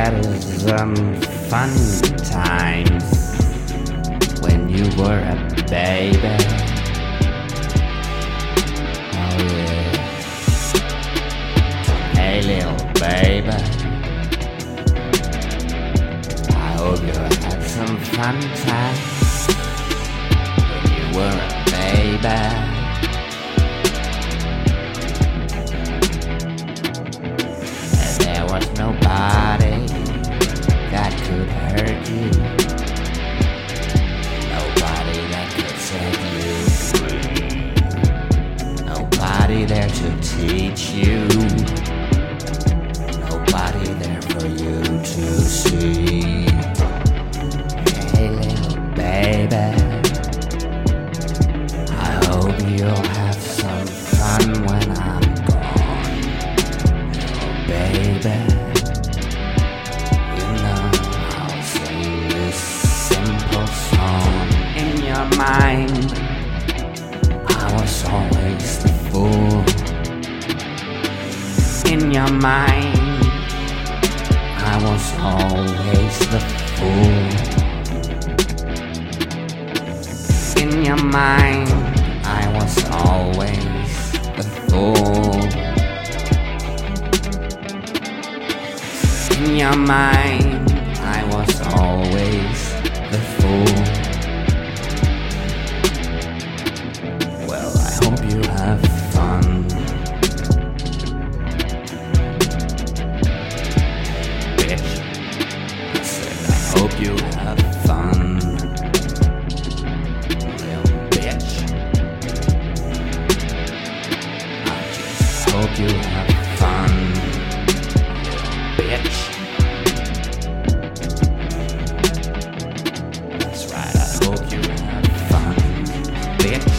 had some fun times when you were a baby. Oh yeah. Hey little baby, I hope you had some fun times when you were a baby. And there was nobody that could hurt you, nobody that could set you free, nobody there to teach you, nobody there for you to see. Hey little baby, I hope you'll have some fun when I'm gone. Little baby, you know I'll sing this simple song. In your mind, I was always the fool. In your mind, I was always the fool. In your mind, I was always the fool. In your mind, I was always the fool. Well, I hope you have fun. Bitch, I said I hope you have fun. Little bitch, I just hope you have fun. Bitch. That's right, I hope you have fun, bitch.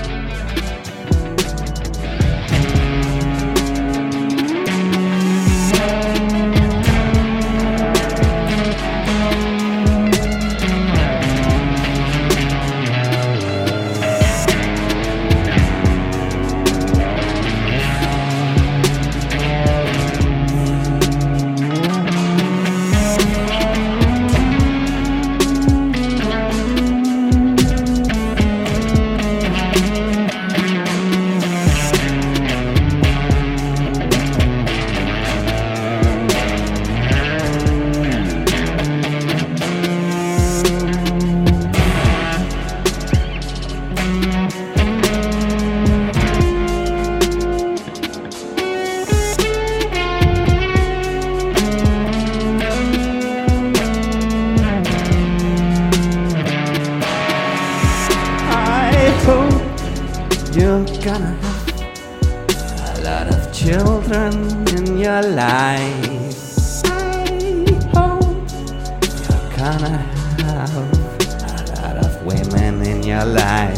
You're gonna have a lot of children in your life. I hope you're gonna have a lot of women in your life.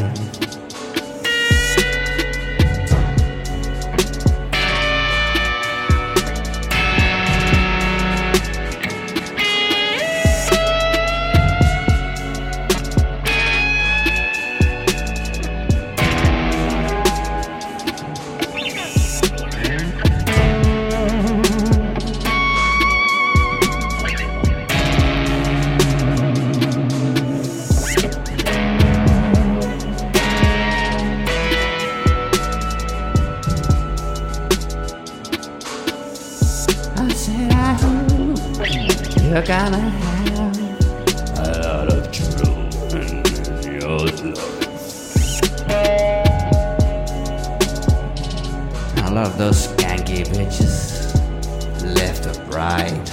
I said I hope you're gonna have a lot of children in your life. I love those skanky bitches, left or right.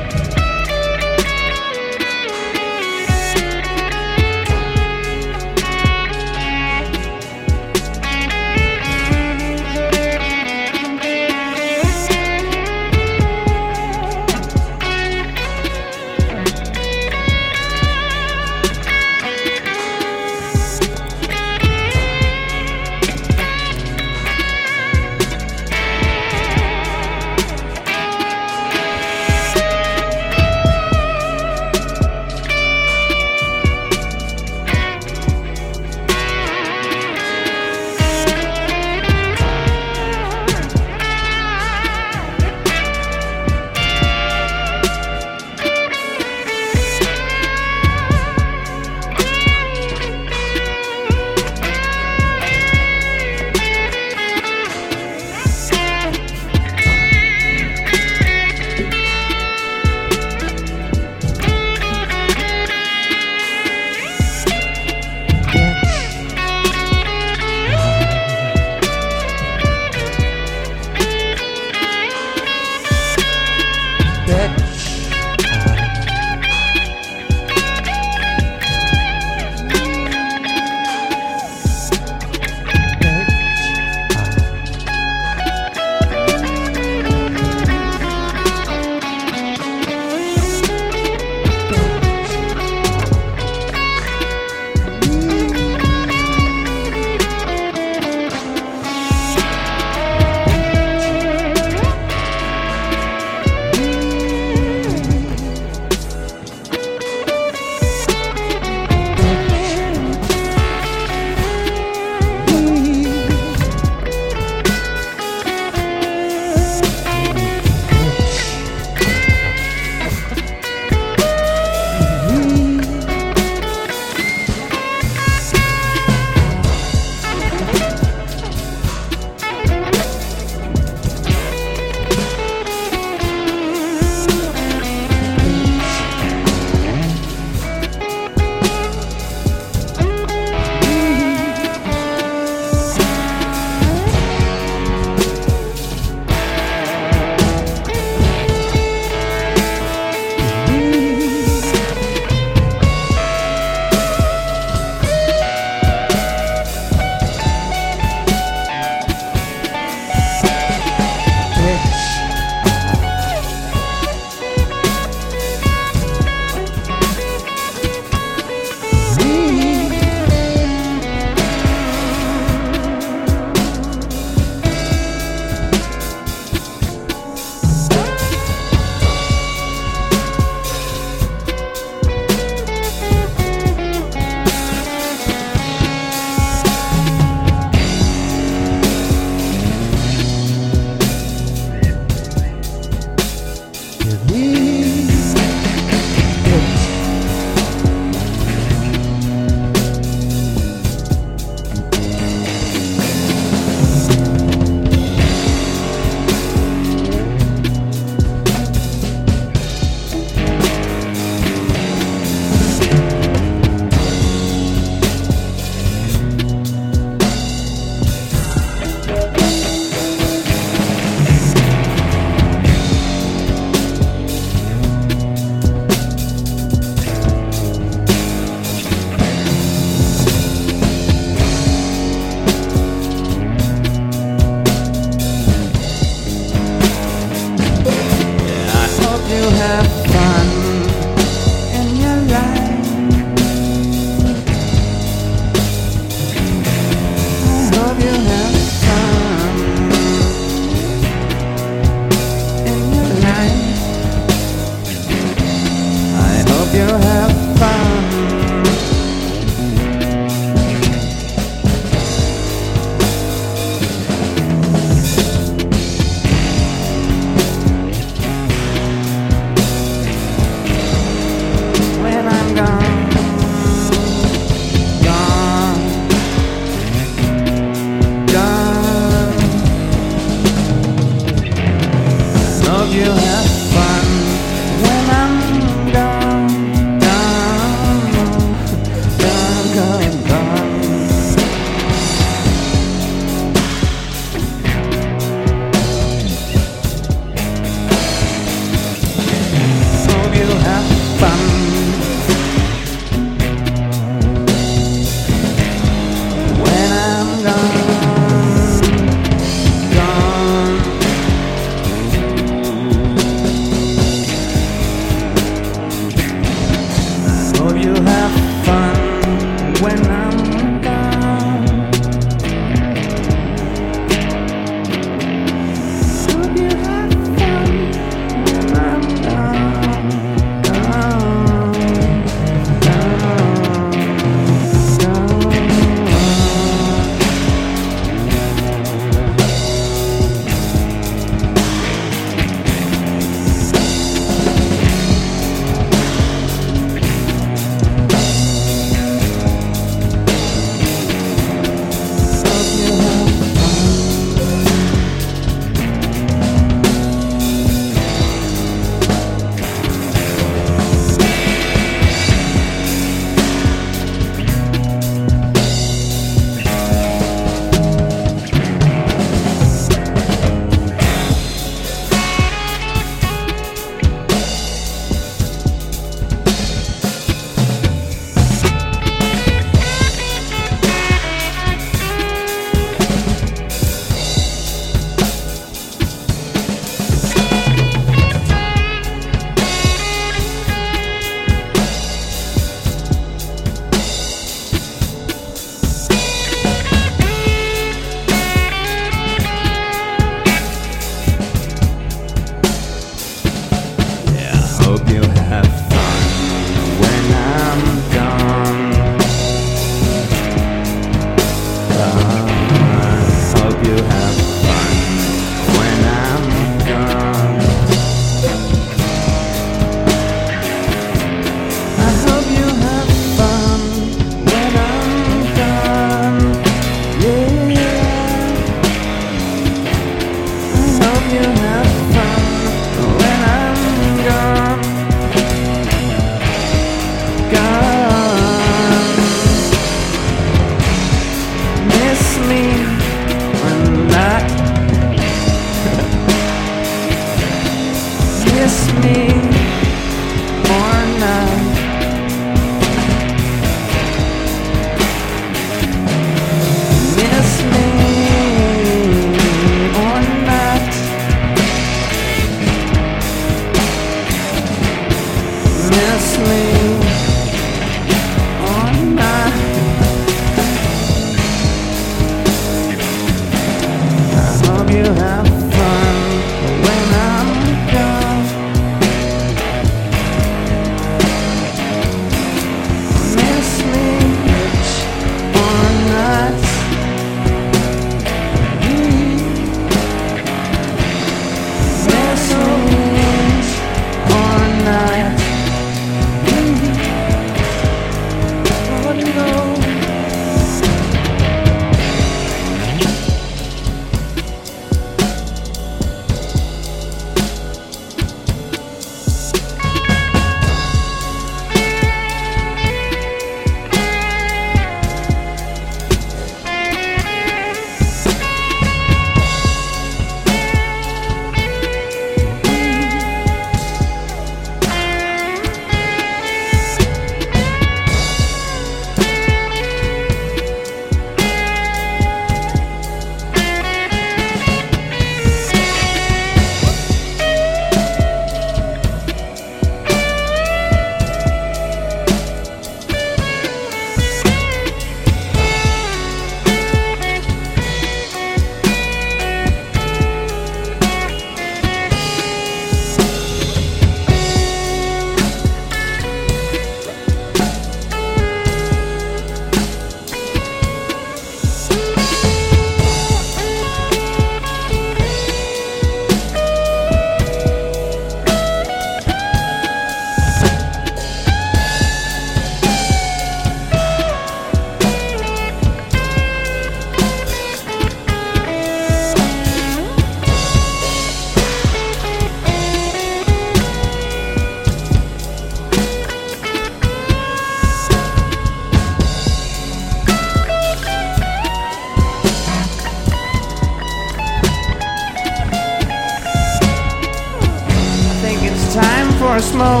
more smoke.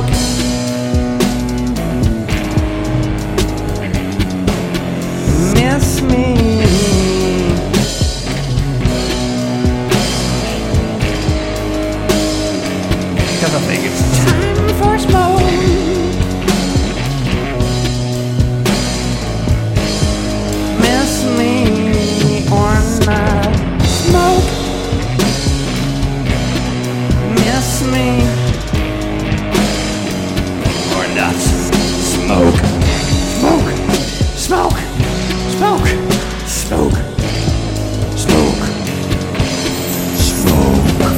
Miss me. Cause I think it's time for smoke. Miss me or not. Smoke. Miss me or not. Smoke. Smoke. Smoke. Smoke. Smoke. Smoke. Smoke.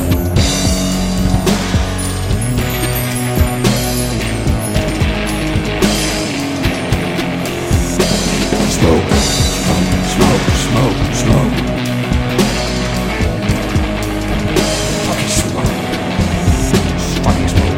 Smoke, smoke, smoke, smoke. Fucking smoke. Fucking smoke.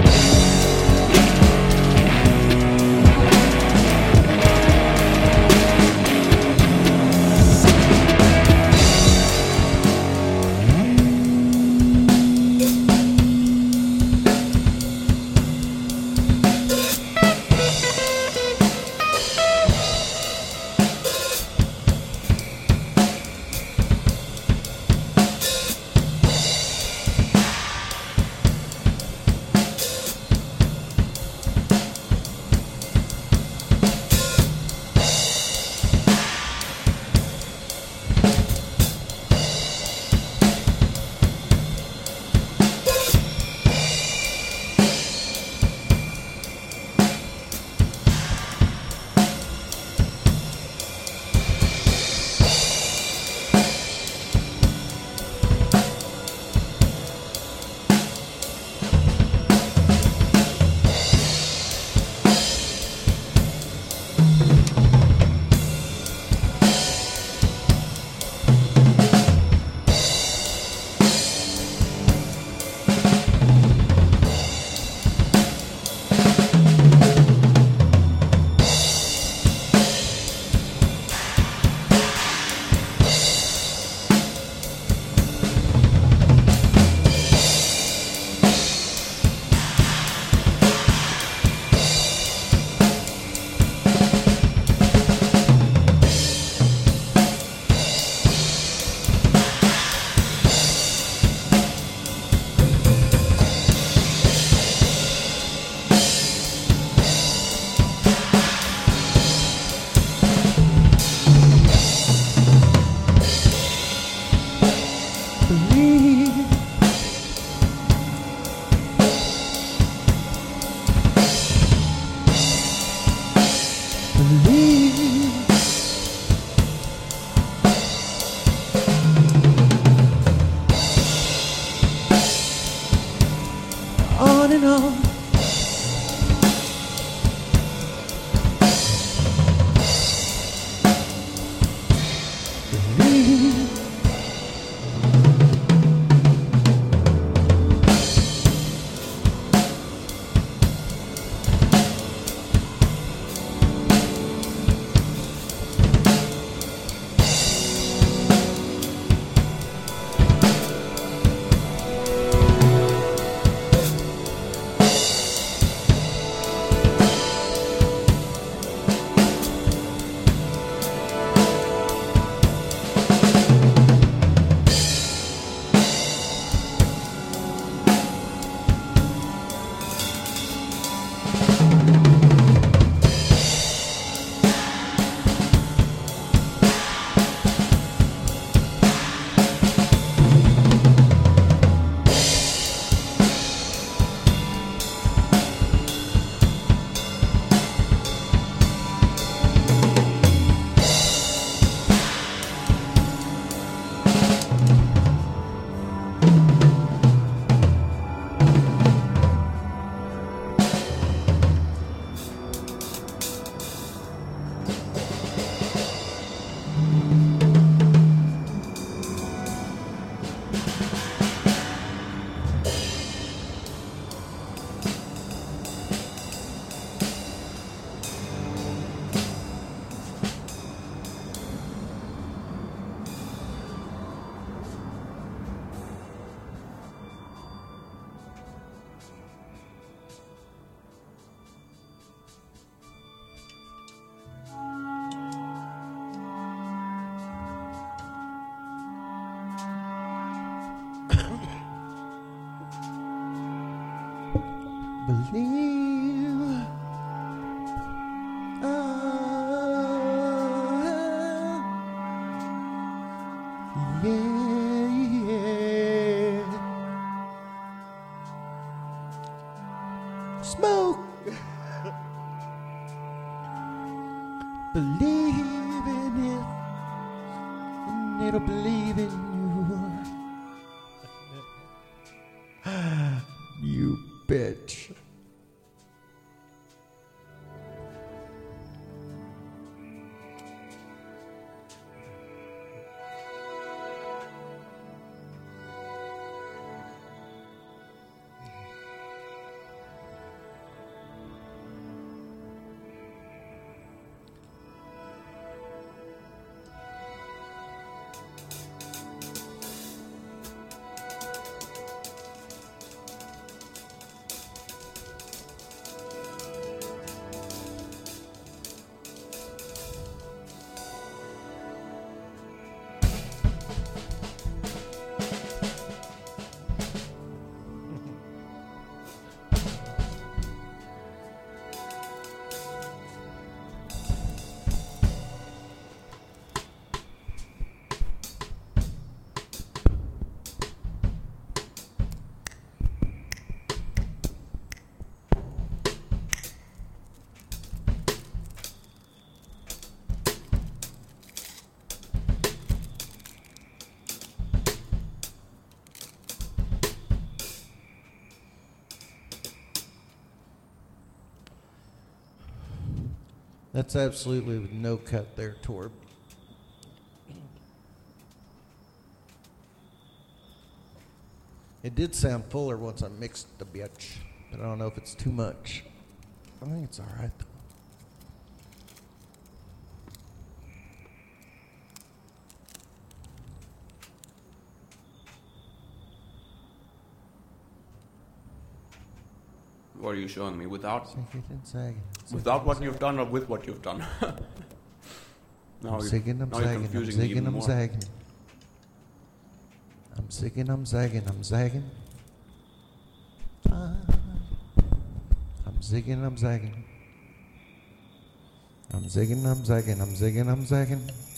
On and on. believe. Yeah. Smoke. Believe in it, and it'll believe in you. You bitch. That's absolutely no cut there, Torb. It did sound fuller once I mixed the bitch, but I don't know if it's too much. I think it's all right, though. What are you showing me? Without Without what you've done or with what you've done? I'm zigging, I'm zagging, I'm zigging, I'm zagging. I'm zigging, I'm zagging, I'm zagging. I'm zigging, I'm zagging. I'm zigging, I'm zagging, I'm zigging, I'm zagging.